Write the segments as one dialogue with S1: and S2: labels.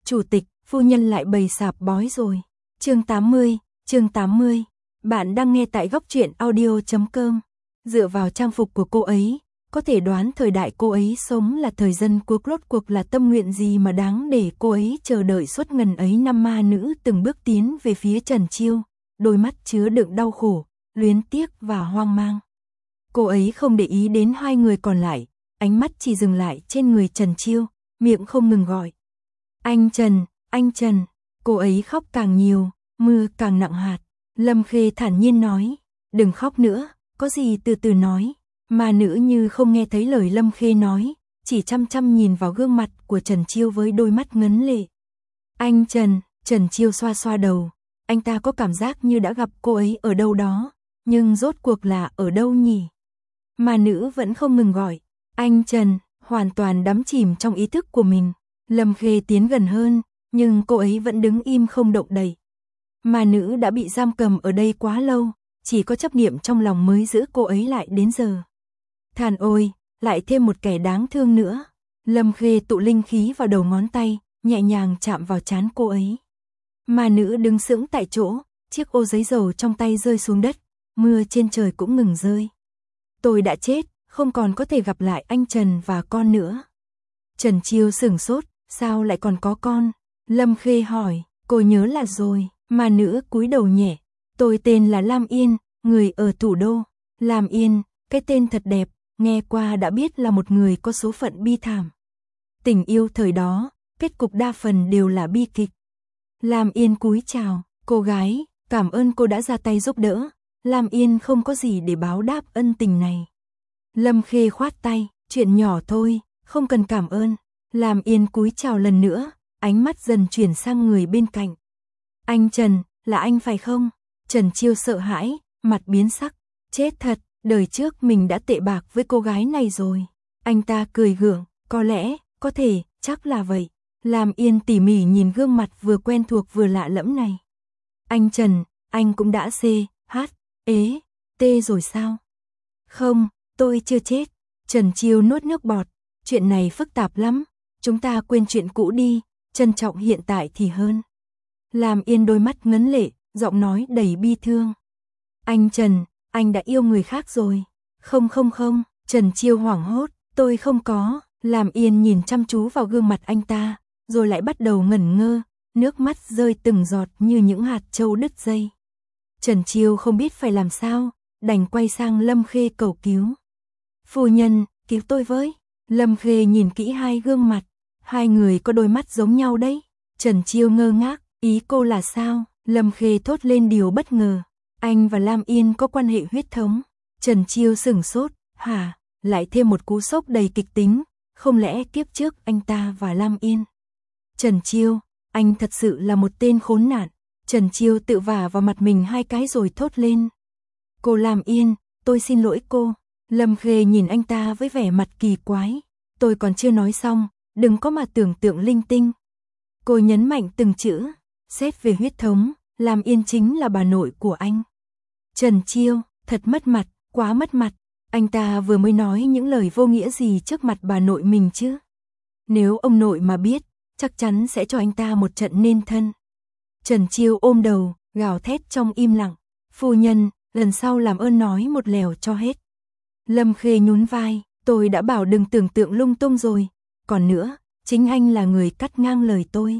S1: Chủ tịch, phu nhân lại bày sạp bói rồi. Chương 80. Bạn đang nghe tại góc truyện audio.com. Dựa vào trang phục của cô ấy, có thể đoán thời đại cô ấy sống là thời dân quốc, rốt cuộc là tâm nguyện gì mà đáng để cô ấy chờ đợi suốt ngần ấy năm. Ma nữ từng bước tiến về phía Trần Chiêu, đôi mắt chứa đựng đau khổ, luyến tiếc và hoang mang. Cô ấy không để ý đến hai người còn lại, ánh mắt chỉ dừng lại trên người Trần Chiêu, miệng không ngừng gọi. Anh Trần, cô ấy khóc càng nhiều, mưa càng nặng hạt. Lâm Khê thản nhiên nói, đừng khóc nữa, có gì từ từ nói. Mà nữ như không nghe thấy lời Lâm Khê nói, chỉ chăm chăm nhìn vào gương mặt của Trần Chiêu với đôi mắt ngấn lệ. Anh Trần Chiêu xoa xoa đầu, anh ta có cảm giác như đã gặp cô ấy ở đâu đó, nhưng rốt cuộc là ở đâu nhỉ? Mà nữ vẫn không ngừng gọi, anh Trần, hoàn toàn đắm chìm trong ý thức của mình. Lâm Khê tiến gần hơn, nhưng cô ấy vẫn đứng im không động đậy. Mà nữ đã bị giam cầm ở đây quá lâu, chỉ có chấp niệm trong lòng mới giữ cô ấy lại đến giờ. Than ôi, lại thêm một kẻ đáng thương nữa. Lâm Khê tụ linh khí vào đầu ngón tay, nhẹ nhàng chạm vào trán cô ấy. Mà nữ đứng sững tại chỗ, chiếc ô giấy dầu trong tay rơi xuống đất, mưa trên trời cũng ngừng rơi. Tôi đã chết, không còn có thể gặp lại anh Trần và con nữa. Trần Chiêu sửng sốt, sao lại còn có con? Lâm Khê hỏi, cô nhớ là rồi. Mà nữ cúi đầu nhẹ, tôi tên là Lam Yên, người ở thủ đô. Lam Yên, cái tên thật đẹp, nghe qua đã biết là một người có số phận bi thảm. Tình yêu thời đó, kết cục đa phần đều là bi kịch. Lam Yên cúi chào, cô gái, cảm ơn cô đã ra tay giúp đỡ. Lam Yên không có gì để báo đáp ân tình này. Lâm Khê khoát tay, chuyện nhỏ thôi, không cần cảm ơn. Lam Yên cúi chào lần nữa, ánh mắt dần chuyển sang người bên cạnh. Anh Trần, là anh phải không? Trần Chiêu sợ hãi, mặt biến sắc. Chết thật, đời trước mình đã tệ bạc với cô gái này rồi. Anh ta cười gượng, có lẽ, có thể, chắc là vậy. Lam Yên tỉ mỉ nhìn gương mặt vừa quen thuộc vừa lạ lẫm này. Anh Trần, anh cũng đã CHT rồi sao? Không, tôi chưa chết. Trần Chiêu nuốt nước bọt. Chuyện này phức tạp lắm. Chúng ta quên chuyện cũ đi, trân trọng hiện tại thì hơn. Lam Yên đôi mắt ngấn lệ, giọng nói đầy bi thương. Anh Trần, anh đã yêu người khác rồi. Không, Trần Chiêu hoảng hốt, tôi không có. Lam Yên nhìn chăm chú vào gương mặt anh ta, rồi lại bắt đầu ngẩn ngơ, nước mắt rơi từng giọt như những hạt châu đứt dây. Trần Chiêu không biết phải làm sao, đành quay sang Lâm Khê cầu cứu. Phu nhân, cứu tôi với. Lâm Khê nhìn kỹ hai gương mặt, hai người có đôi mắt giống nhau đấy. Trần Chiêu ngơ ngác, ý cô là sao? Lâm Khê thốt lên điều bất ngờ. Anh và Lam Yên có quan hệ huyết thống. Trần Chiêu sửng sốt, hả? Lại thêm một cú sốc đầy kịch tính. Không lẽ kiếp trước anh ta và Lam Yên? Trần Chiêu, anh thật sự là một tên khốn nạn. Trần Chiêu tự vả vào mặt mình hai cái rồi thốt lên. Cô Lam Yên, tôi xin lỗi cô. Lâm Khê nhìn anh ta với vẻ mặt kỳ quái. Tôi còn chưa nói xong, đừng có mà tưởng tượng linh tinh. Cô nhấn mạnh từng chữ. Xét về huyết thống, Lam Yên chính là bà nội của anh. Trần Chiêu, thật mất mặt, quá mất mặt. Anh ta vừa mới nói những lời vô nghĩa gì trước mặt bà nội mình chứ. Nếu ông nội mà biết, chắc chắn sẽ cho anh ta một trận nên thân. Trần Chiêu ôm đầu, gào thét trong im lặng. Phu nhân, lần sau làm ơn nói một lèo cho hết. Lâm Khê nhún vai, tôi đã bảo đừng tưởng tượng lung tung rồi. Còn nữa, chính anh là người cắt ngang lời tôi.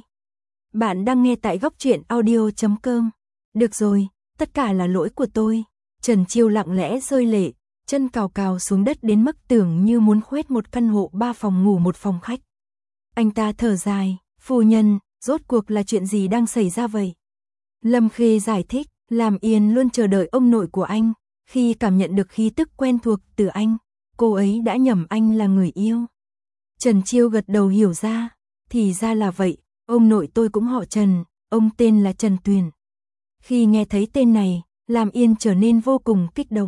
S1: Bạn đang nghe tại góc truyện audio.com. Được rồi, tất cả là lỗi của tôi. Trần Chiêu lặng lẽ rơi lệ, chân cào cào xuống đất đến mức tưởng như muốn khoét một căn hộ 3 phòng ngủ 1 phòng khách. Anh ta thở dài, phu nhân, rốt cuộc là chuyện gì đang xảy ra vậy? Lâm Khê giải thích, Lam Yên luôn chờ đợi ông nội của anh. Khi cảm nhận được khí tức quen thuộc từ anh, cô ấy đã nhầm anh là người yêu. Trần Chiêu gật đầu hiểu ra, thì ra là vậy, ông nội tôi cũng họ Trần, ông tên là Trần Tuyền. Khi nghe thấy tên này, Lam Yên trở nên vô cùng kích động.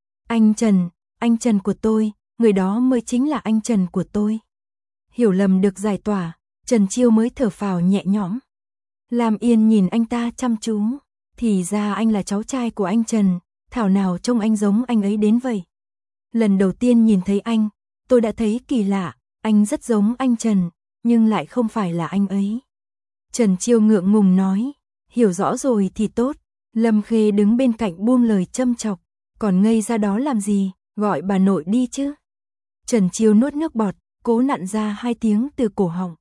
S1: Anh Trần của tôi, người đó mới chính là anh Trần của tôi. Hiểu lầm được giải tỏa, Trần Chiêu mới thở phào nhẹ nhõm. Lam Yên nhìn anh ta chăm chú, thì ra anh là cháu trai của anh Trần, thảo nào trông anh giống anh ấy đến vậy. Lần đầu tiên nhìn thấy anh, tôi đã thấy kỳ lạ, anh rất giống anh Trần, nhưng lại không phải là anh ấy. Trần Chiêu ngượng ngùng nói, hiểu rõ rồi thì tốt. Lâm Khê đứng bên cạnh buông lời châm chọc, còn ngây ra đó làm gì, gọi bà nội đi chứ. Trần Chiêu nuốt nước bọt, cố nặn ra 2 tiếng từ cổ họng.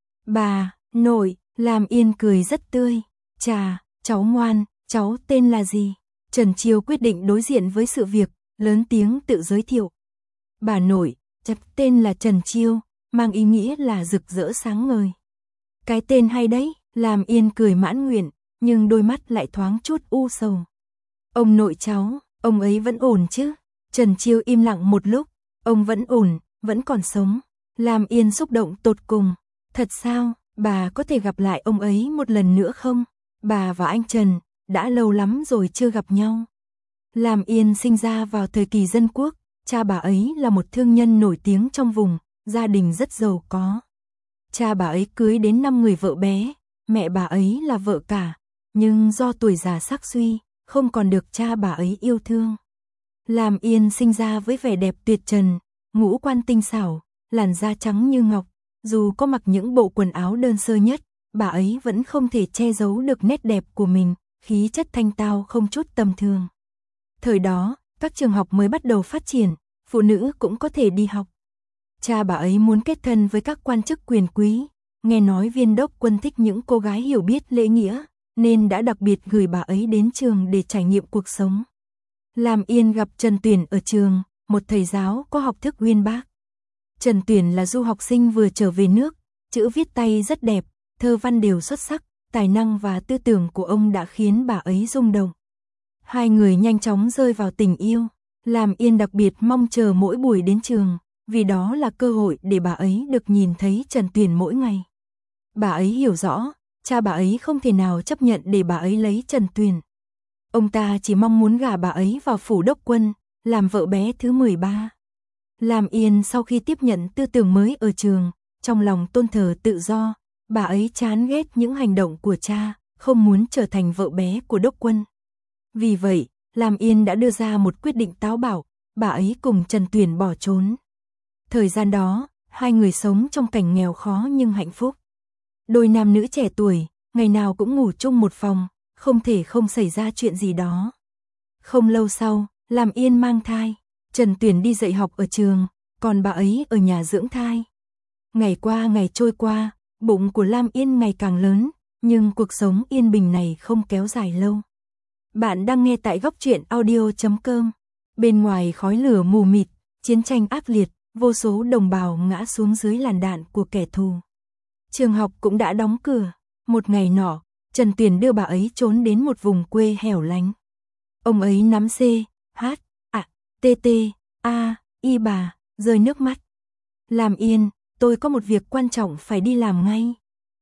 S1: Bà, nội, Lam Yên cười rất tươi. Chà, cháu ngoan, cháu tên là gì? Trần Chiêu quyết định đối diện với sự việc, lớn tiếng tự giới thiệu. Bà nội, cháu tên là Trần Chiêu, mang ý nghĩa là rực rỡ sáng ngời. Cái tên hay đấy, Lam Yên cười mãn nguyện, nhưng đôi mắt lại thoáng chút u sầu. Ông nội cháu, ông ấy vẫn ổn chứ? Trần Chiêu im lặng một lúc, ông vẫn ổn, vẫn còn sống. Lam Yên xúc động tột cùng. Thật sao, bà có thể gặp lại ông ấy một lần nữa không? Bà và anh Trần, đã lâu lắm rồi chưa gặp nhau. Lam Yên sinh ra vào thời kỳ dân quốc, cha bà ấy là một thương nhân nổi tiếng trong vùng, gia đình rất giàu có. Cha bà ấy cưới đến 5 người vợ bé, mẹ bà ấy là vợ cả, nhưng do tuổi già sắc suy, không còn được cha bà ấy yêu thương. Lam Yên sinh ra với vẻ đẹp tuyệt trần, ngũ quan tinh xảo, làn da trắng như ngọc, dù có mặc những bộ quần áo đơn sơ nhất, bà ấy vẫn không thể che giấu được nét đẹp của mình, khí chất thanh tao không chút tầm thường. Thời đó, các trường học mới bắt đầu phát triển, phụ nữ cũng có thể đi học. Cha bà ấy muốn kết thân với các quan chức quyền quý, nghe nói viên đốc quân thích những cô gái hiểu biết lễ nghĩa, nên đã đặc biệt gửi bà ấy đến trường để trải nghiệm cuộc sống. Lam Yên gặp Trần Tuyển ở trường, một thầy giáo có học thức uyên bác. Trần Tuyển là du học sinh vừa trở về nước, chữ viết tay rất đẹp, thơ văn đều xuất sắc, tài năng và tư tưởng của ông đã khiến bà ấy rung động. Hai người nhanh chóng rơi vào tình yêu, Lam Yên đặc biệt mong chờ mỗi buổi đến trường, vì đó là cơ hội để bà ấy được nhìn thấy Trần Tuyển mỗi ngày. Bà ấy hiểu rõ, cha bà ấy không thể nào chấp nhận để bà ấy lấy Trần Tuyển. Ông ta chỉ mong muốn gả bà ấy vào phủ đốc quân, làm vợ bé thứ 13. Lam Yên sau khi tiếp nhận tư tưởng mới ở trường, trong lòng tôn thờ tự do, bà ấy chán ghét những hành động của cha, không muốn trở thành vợ bé của đốc quân. Vì vậy, Lam Yên đã đưa ra một quyết định táo bạo, bà ấy cùng Trần Tuyển bỏ trốn. Thời gian đó, hai người sống trong cảnh nghèo khó nhưng hạnh phúc. Đôi nam nữ trẻ tuổi, ngày nào cũng ngủ chung một phòng, không thể không xảy ra chuyện gì đó. Không lâu sau, Lam Yên mang thai, Trần Tuyển đi dạy học ở trường, còn bà ấy ở nhà dưỡng thai. Ngày qua ngày trôi qua, bụng của Lam Yên ngày càng lớn, nhưng cuộc sống yên bình này không kéo dài lâu. Bạn đang nghe tại góc truyện audio.com. Bên ngoài khói lửa mù mịt, chiến tranh ác liệt, vô số đồng bào ngã xuống dưới làn đạn của kẻ thù. Trường học cũng đã đóng cửa. Một ngày nọ, Trần Tuyển đưa bà ấy trốn đến một vùng quê hẻo lánh. Ông ấy nắm C, H, A, T, T, A, Y bà, rơi nước mắt. Lam Yên, tôi có một việc quan trọng phải đi làm ngay.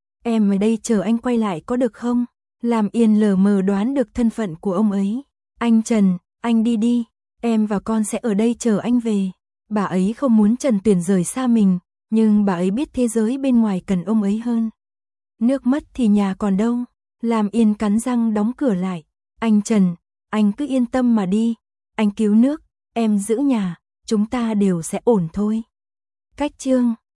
S1: Em ở đây chờ anh quay lại có được không? Lam Yên lờ mờ đoán được thân phận của ông ấy. Anh Trần, anh đi đi, em và con sẽ ở đây chờ anh về. Bà ấy không muốn Trần Tuyển rời xa mình, nhưng bà ấy biết thế giới bên ngoài cần ông ấy hơn. Nước mất thì nhà còn đâu. Lam Yên cắn răng đóng cửa lại. Anh Trần, anh cứ yên tâm mà đi. Anh cứu nước, em giữ nhà, chúng ta đều sẽ ổn thôi. Cách chương